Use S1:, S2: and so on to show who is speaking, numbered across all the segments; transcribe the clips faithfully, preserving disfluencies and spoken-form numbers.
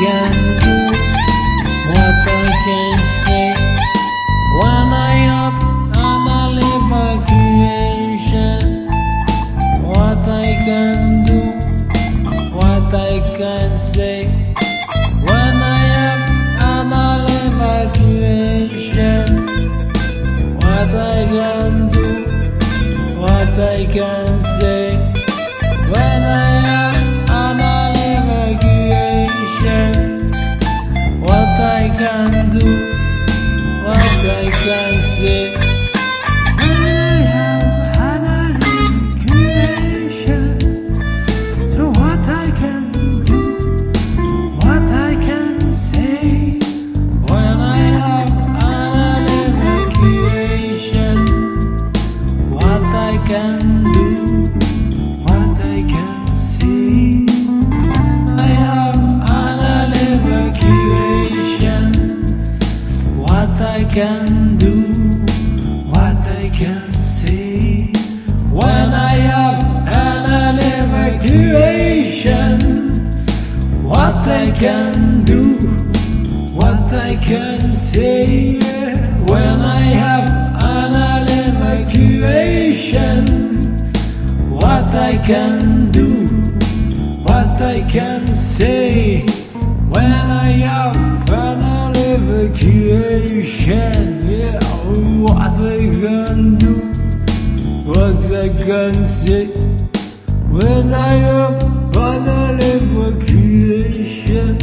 S1: can do, what I can say. When I have an evacuation, what I can do, what I can say. When I have an evacuation, what I can do, what I can say. When I have an evacuation, what I can do, what I can say. When I have an evacuation, so what I can do, what I can say. When I have an evacuation, what I can do, what I can say. When I have an evacuation, what I can do, what I can say. When I have an evacuation, what I can do, what I can say. When I have an evacuation, what I can do, what I can say. When I have an evacuation, yeah, what I can do, what I can say. When I have an evacuation,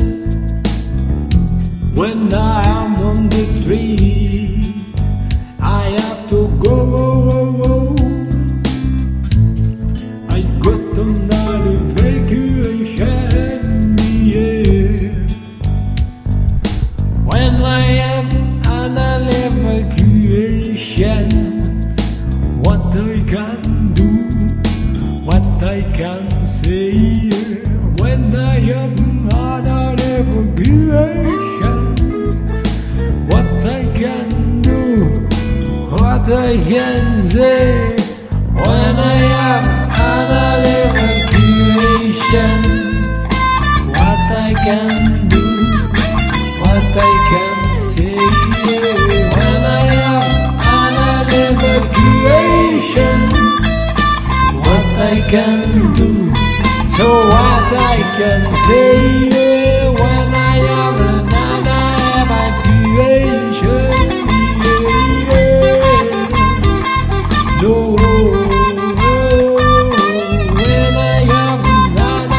S1: when I am on the street, I have to go. I got an evacuation, yeah. When I have an evacuation, what I can do, what I can say. When I have an evacuation, what I can do, what I can say. When I have an evacuation, what I can do, what I can say. When I have an evacuation, what I can do, so what I can say. When I have an evacuation, yeah. No. When I have an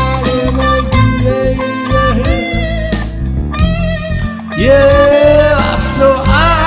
S1: evacuation, yeah. So I,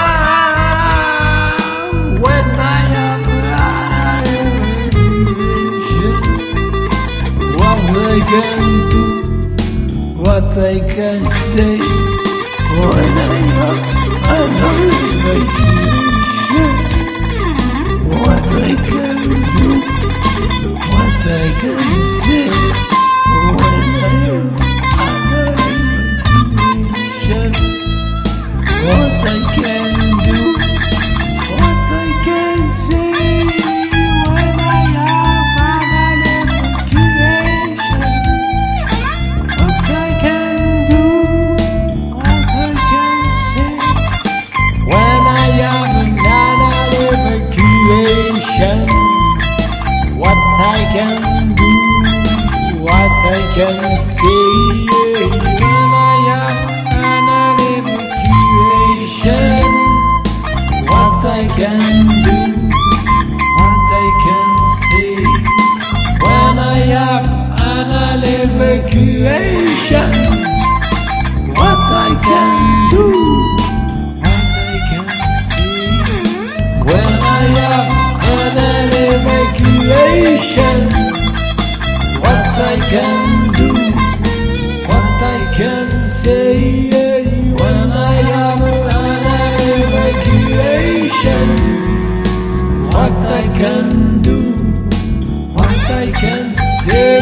S1: when I have an evacuation, what I can do, what I can say. When I have an evacuation, what I can do, what I can say. When I have an evacuation, what I can do, what I can say. When I have an evacuation, what I can do, what I can say. When I have an evacuation, what I can do, what I can say. When I have an evacuation, what I can do, what I can say. When I have an evacuation, what I can do, what I can say. When I have an evacuation, what I can do, what I can say. When I have an evacuation, what I can do, what I can say.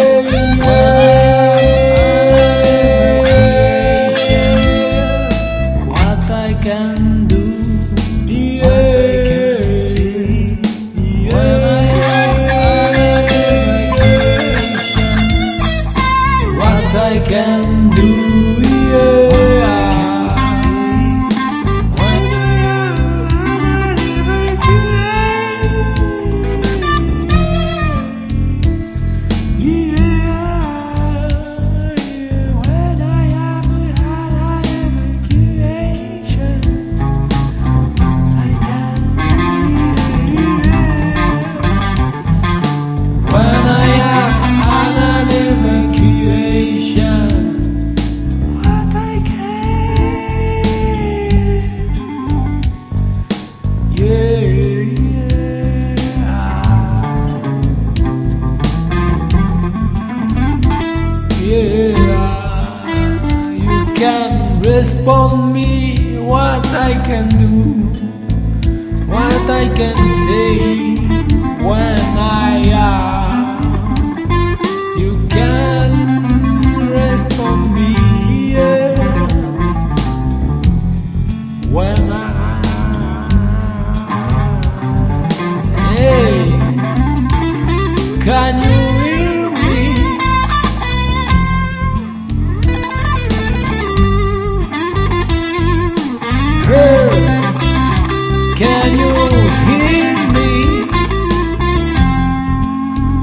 S1: What I can do, what I can say. When I have an evacuation, what I can do. respond me what I can do, what I can say when I am. You can respond me, yeah, when I. Hey, can you hear me? Hey, can you hear me?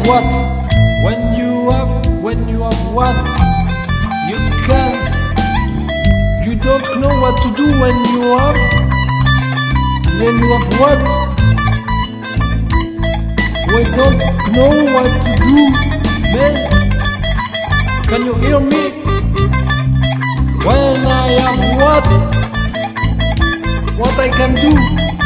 S1: what? When you have, when you have what? You can. You don't know what to do when you have. When you have what? We don't know what to do, man. Can you hear me? When I have what? What I can do?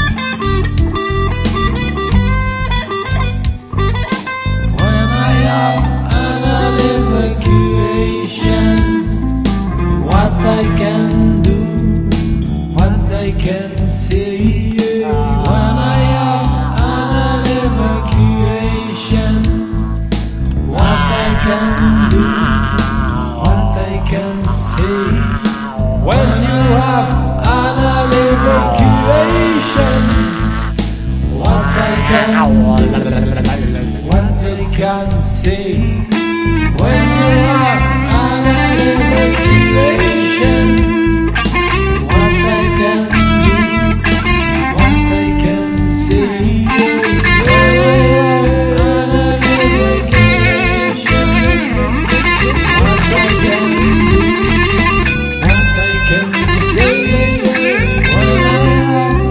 S1: When I have an evacuation, what I can do, what I can say. When I have an evacuation, what I can do, what I can say. When you have an evacuation, what I can do, what I can say. When you have an evacuation, what I can do, what I can say. When I have an evacuation, what I can do, what I can say. When I have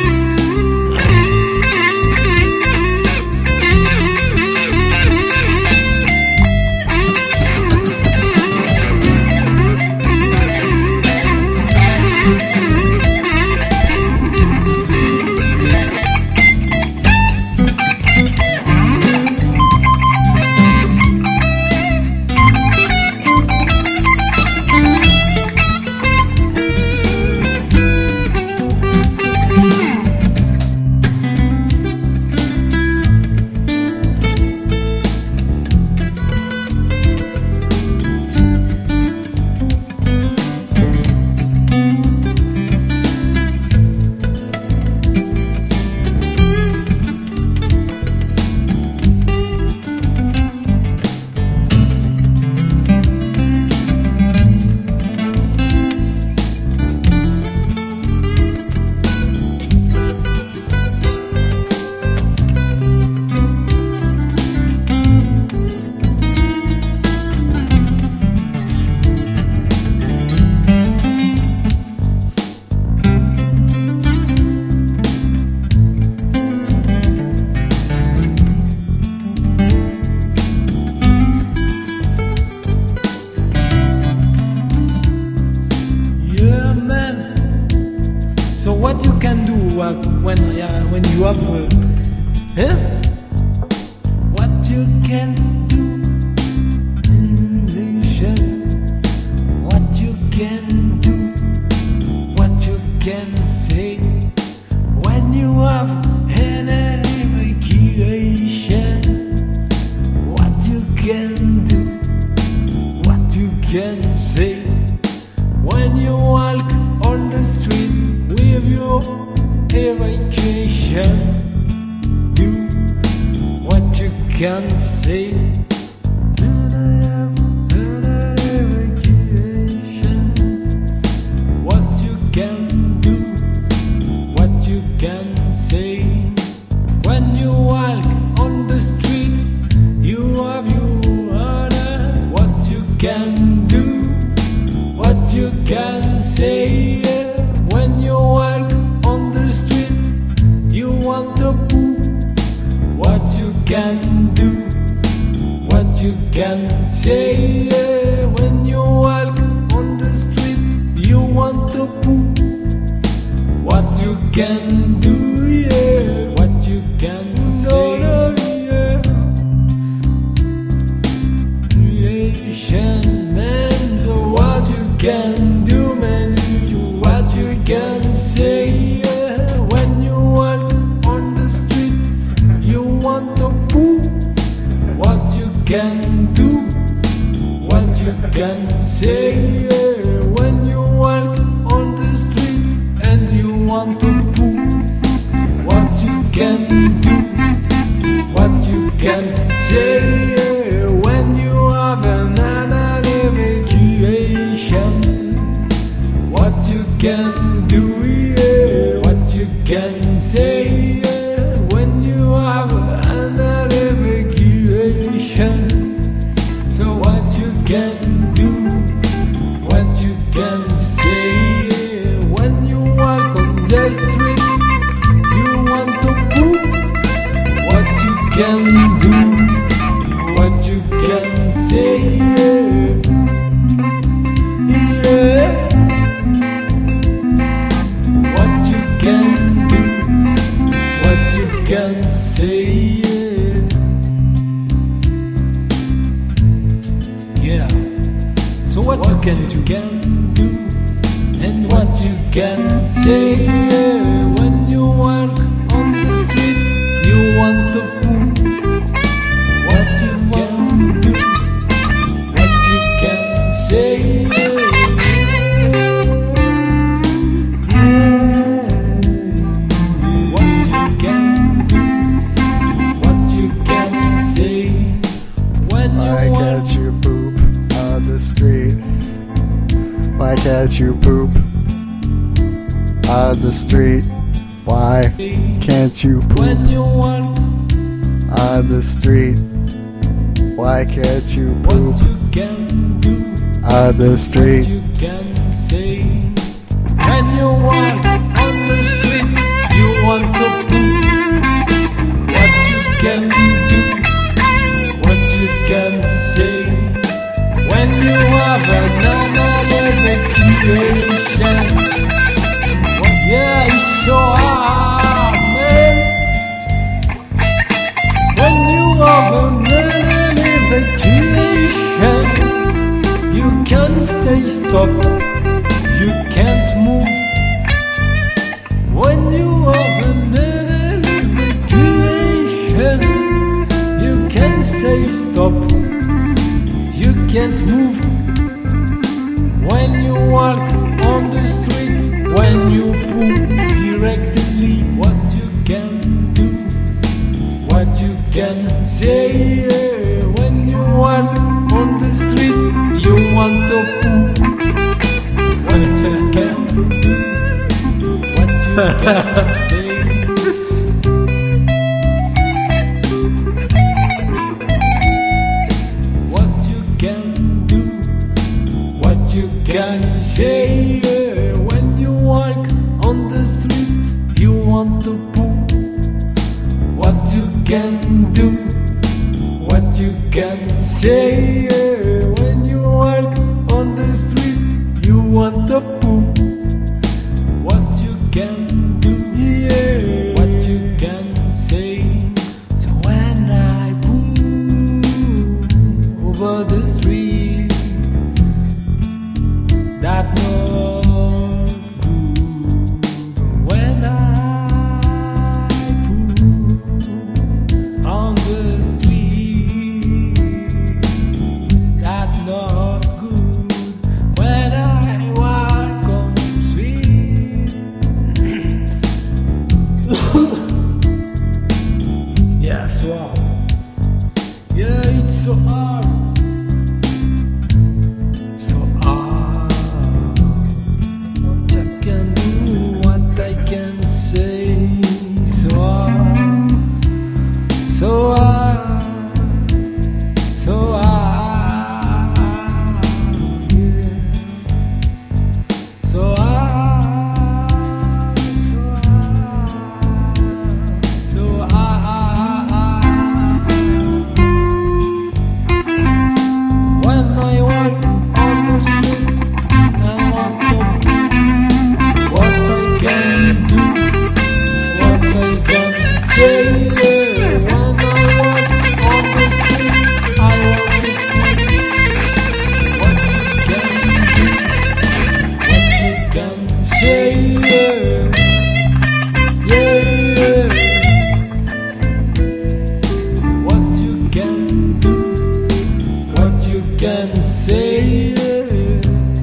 S1: So what you can do uh, when uh, when you have uh, eh? What you can do in nation, what you can do, what you can say. When you have an evacuation, what you can do, what you can say. When you walk on the street with your evacuation, do what you can say. When I have an evacuation, what you can do, what you can say. When you walk on the street, you have your honor. What you can do, what you can say. When you walk on the street, you want to poo. What you can do, what you can say. When you walk on the street, you want to poo. What you can do, yeah. What you can say. No, no, yeah. Creation, man, so what you can do, man. What you can say. When you walk on the street, you want to poo. What you can do, what you can say. When you walk on the street and you want to poo. What you can do, what you can say. When you have an evacuation, what you can do, yeah. What you can say. When you have an evacuation. say uh, when you walk on the street, you want to poop. What you can do, what you can say.
S2: Why can't you poop on the street? Why can't you poop on the street? Why can't you poop
S1: when you walk
S2: on the street? Why can't you poop
S1: what you can do,
S2: on the street?
S1: what you can say. When you walk on the street, you want to poop. What you can do, what you can say. When you have another evacuation, yeah, it's so hard, man. When you have another evacuation, you can't say stop, you can't move. When you have another evacuation, you can't say stop, you can't move. When you walk on the street, when you poop directly, what you can do, what you can say. When you walk on the street, you want to poop. What you can do, what you can say. You can say uh, when you walk on the street, you want to poop. What you can do, what you can say uh, when you walk on the street, you want to poop. What you can do, yeah, what you can say. So when I poop over the street, that not good. When I poop on the street, that not good. When I walk on the street, yeah, so hard. Yeah, it's so hard. So I, so I, yeah. So I, so I, so I, when I walk on the street and want to, what I can do, what I can say. Can say it.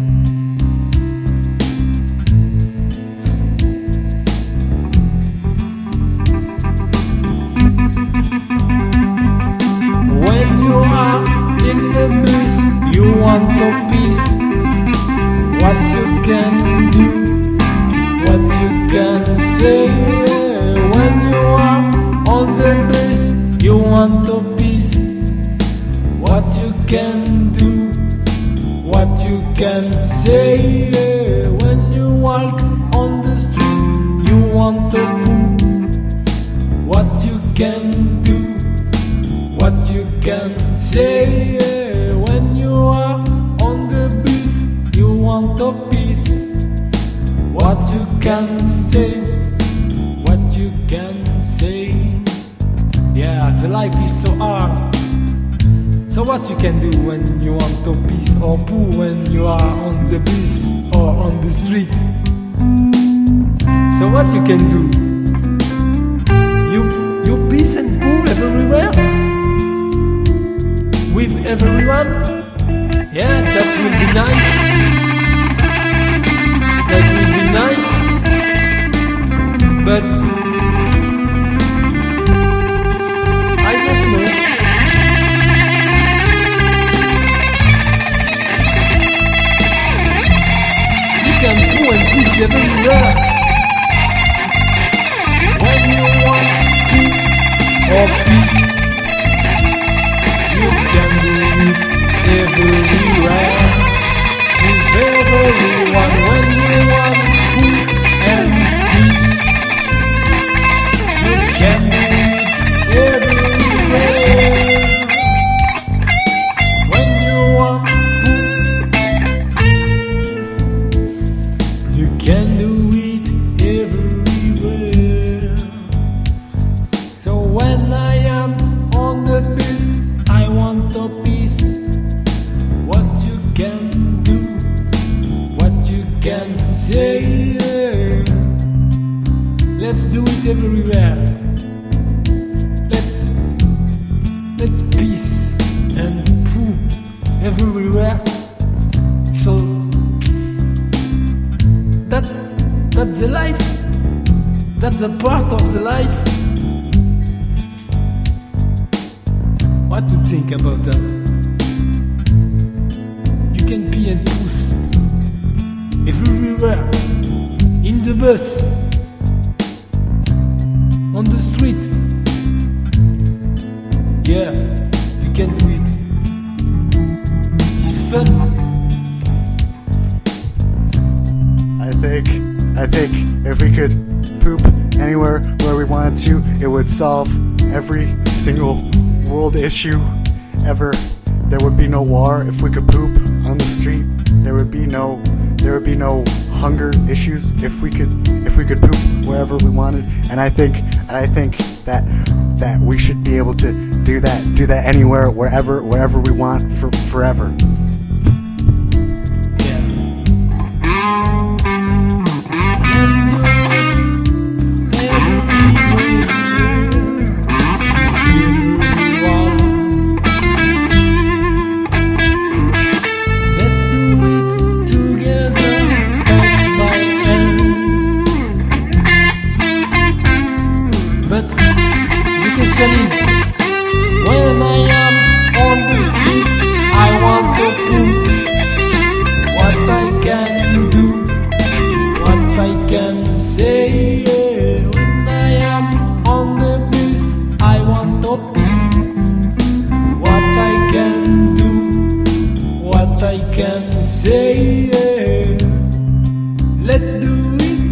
S1: When you are in the bus, you want to peace. What you can do, what you can say. When you are on the bus, you want to peace. What you can do, what you can say. When you walk on the street, you want to poop. What you can do, what you can say. When you are on the bus, you want to peace. What you can say, what you can say. Yeah, the life is so hard. So what you can do when you want to piss or poo when you are on the bus or on the street? So what you can do? You you peace and cool everywhere with everyone. Yeah, that will be nice. That will be nice. But I don't know. You can poo and piss everywhere. When you want poo or piss, you can do it everywhere. With everyone. When you want poo and piss, you can do it everywhere. When you want poo, you can do it everywhere. So when I am on the bus, I want a piece. What you can do, what you can say. Let's do it everywhere. Let's let's peace and poo everywhere. So that that's the life. That's a part of the life. What to think about that? You can pee and puss everywhere. In the bus, on the street. Yeah, you can do it. It's fun.
S2: I think, I think if we could poop anywhere where we wanted to, it would solve every single world issue ever. There would be no war if we could poop on the street. There would be no, there would be no hunger issues if we could, if we could poop wherever we wanted. And I think, and I think that that we should be able to do that, do that anywhere, wherever, wherever we want, for forever.
S1: But the question is, when I am on the street, I want to poo. What I can do, what I can say. When I am on the bus, I want to piss. What I can do, what I can say. Let's do it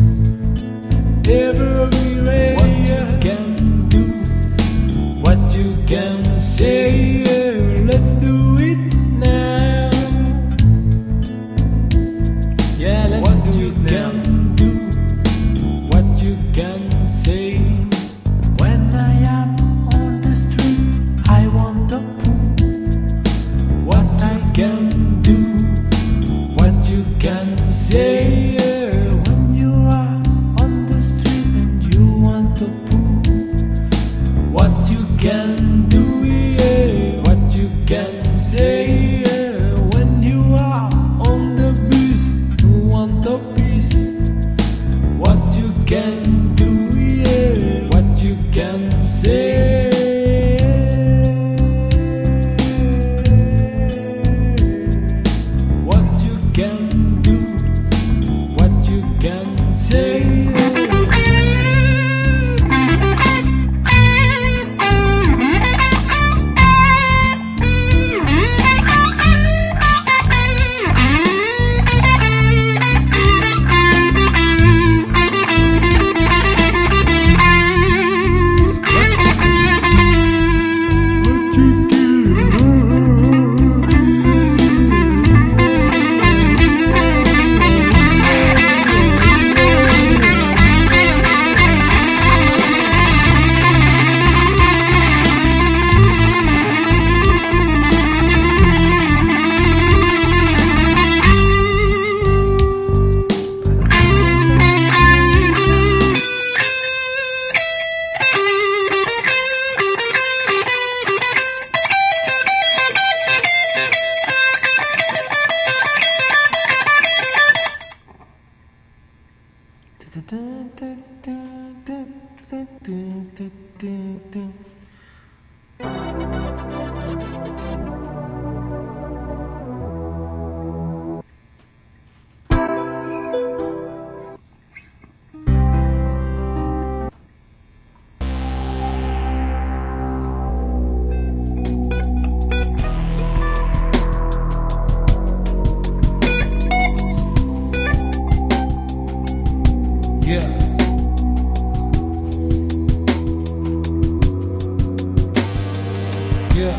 S1: everywhere. What you can do, what you can say. Let's do it now. future.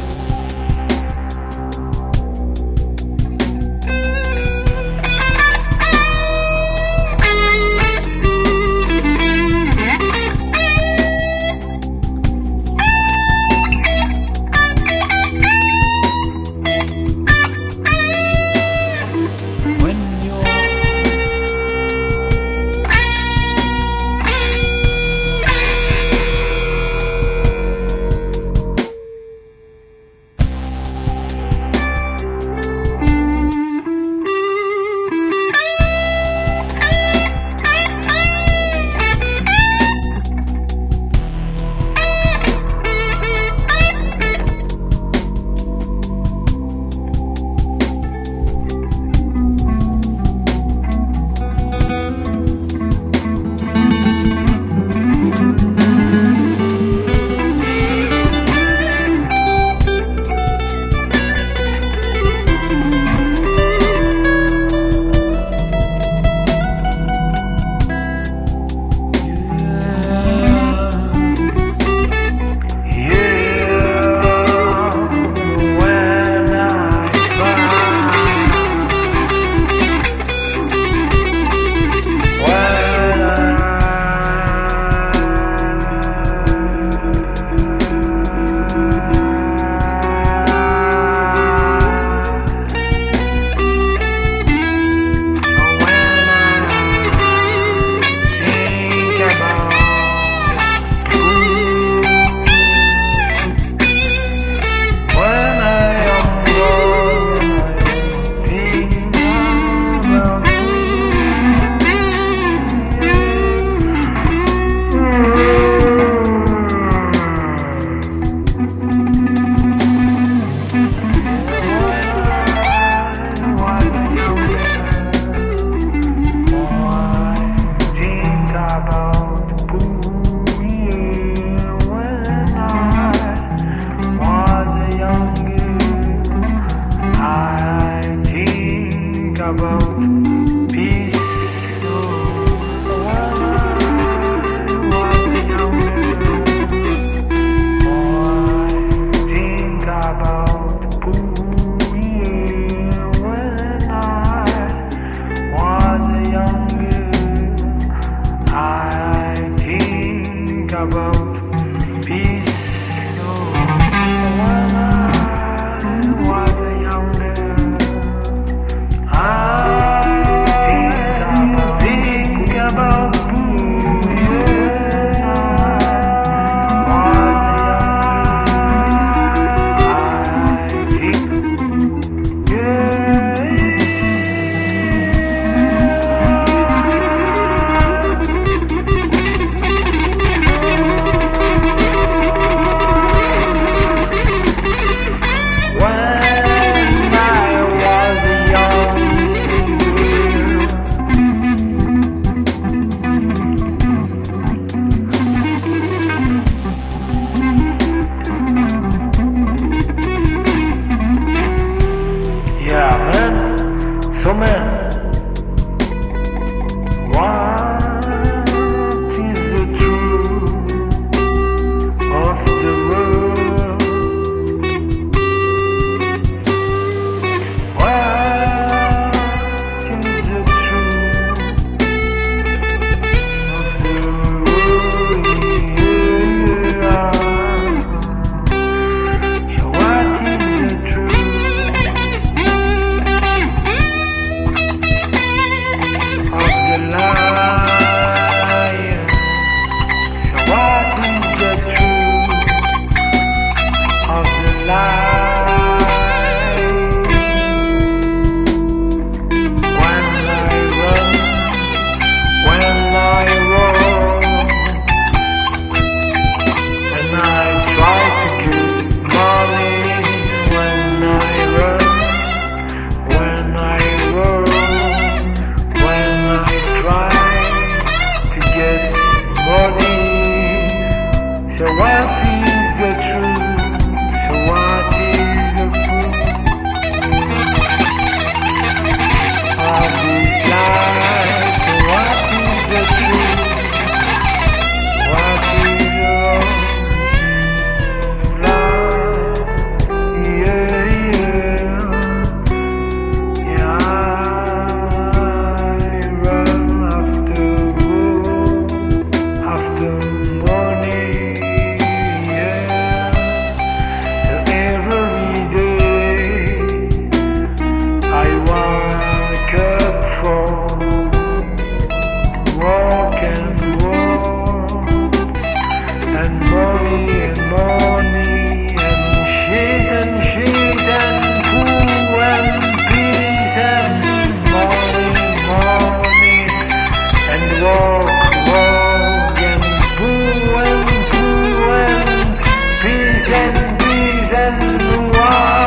S1: and money and money and shit and shit and poo and peace and money, money and walk, walk and poo and poo and peace and peace and walk.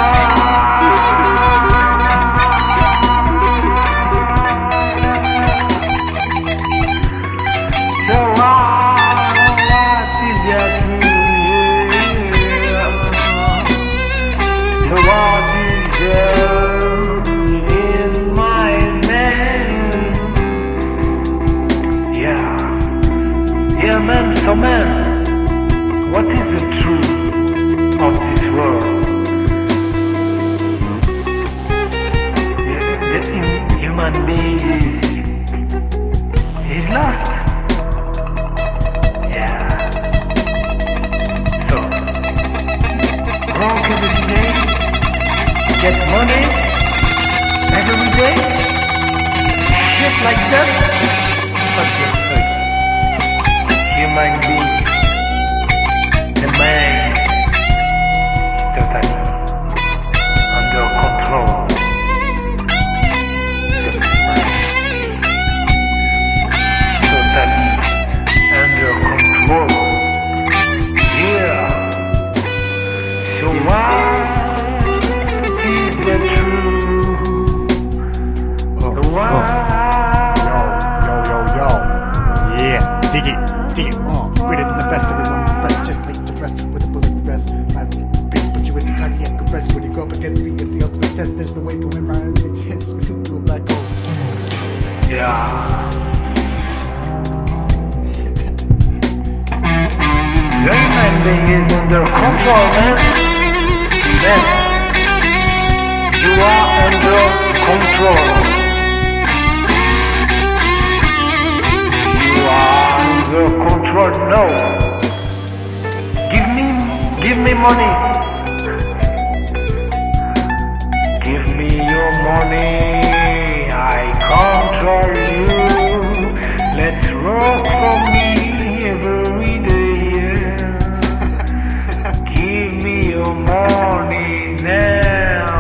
S1: So what, what is your truth? So what is there in my name? Yeah, yeah man, so man, what is the truth of this world? The, the human being is, is lost. Work every day, get money every day, shit like that. But you're good. Human being, the mind, totally under control. The mind, totally under control. Yeah. So what is the truth?
S2: Oh,
S1: The what?
S2: oh. Yo, yo, yo, yo. Yeah, dig it, dig it. Oh, greater than the best, everyone's the best. Just like the rest with a bullet rest. My beats put you into cardiac arrest. When you go up against me, it's the ultimate test. There's no way going around. It hits me to a black hole.
S1: Yeah. The human being is under control, man. Man, you are under control. You are under control. No. Give me, give me money. Give me your money. I control you. Let's work for me every day. Give me your money now.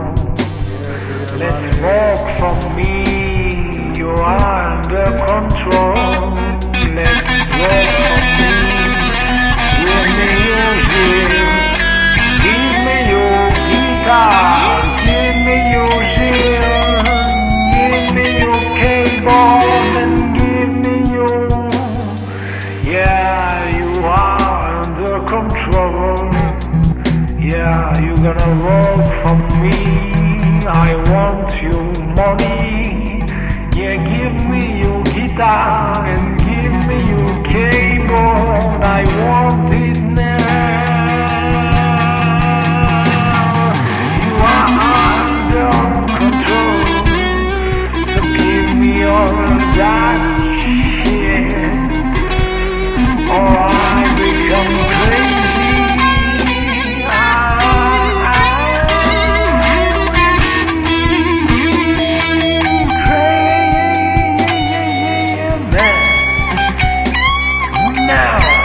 S1: Let's work for me. You are under control. Let's work for me. Give me your zip. Give me your guitar. Give me your zip. Give me your keyboard and give me your. Yeah, you are under control. Yeah, you're gonna work for me. I want your money. Yeah, give me your guitar and give me your keyboard. I want it now. You are under control. So give me all that shit, or I become crazy. Now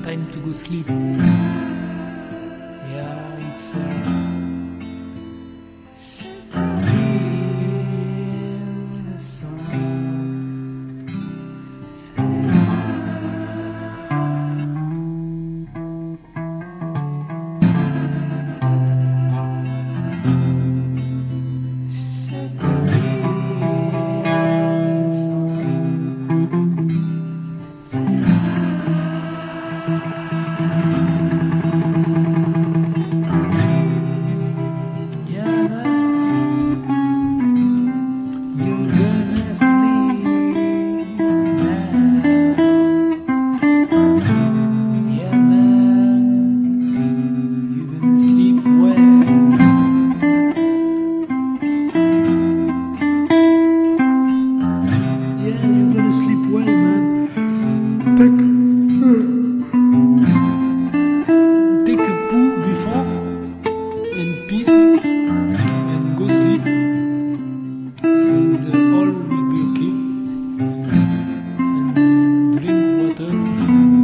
S1: time to go sleep. Yeah, it's uh, it's a song. All will be okay. And drink water.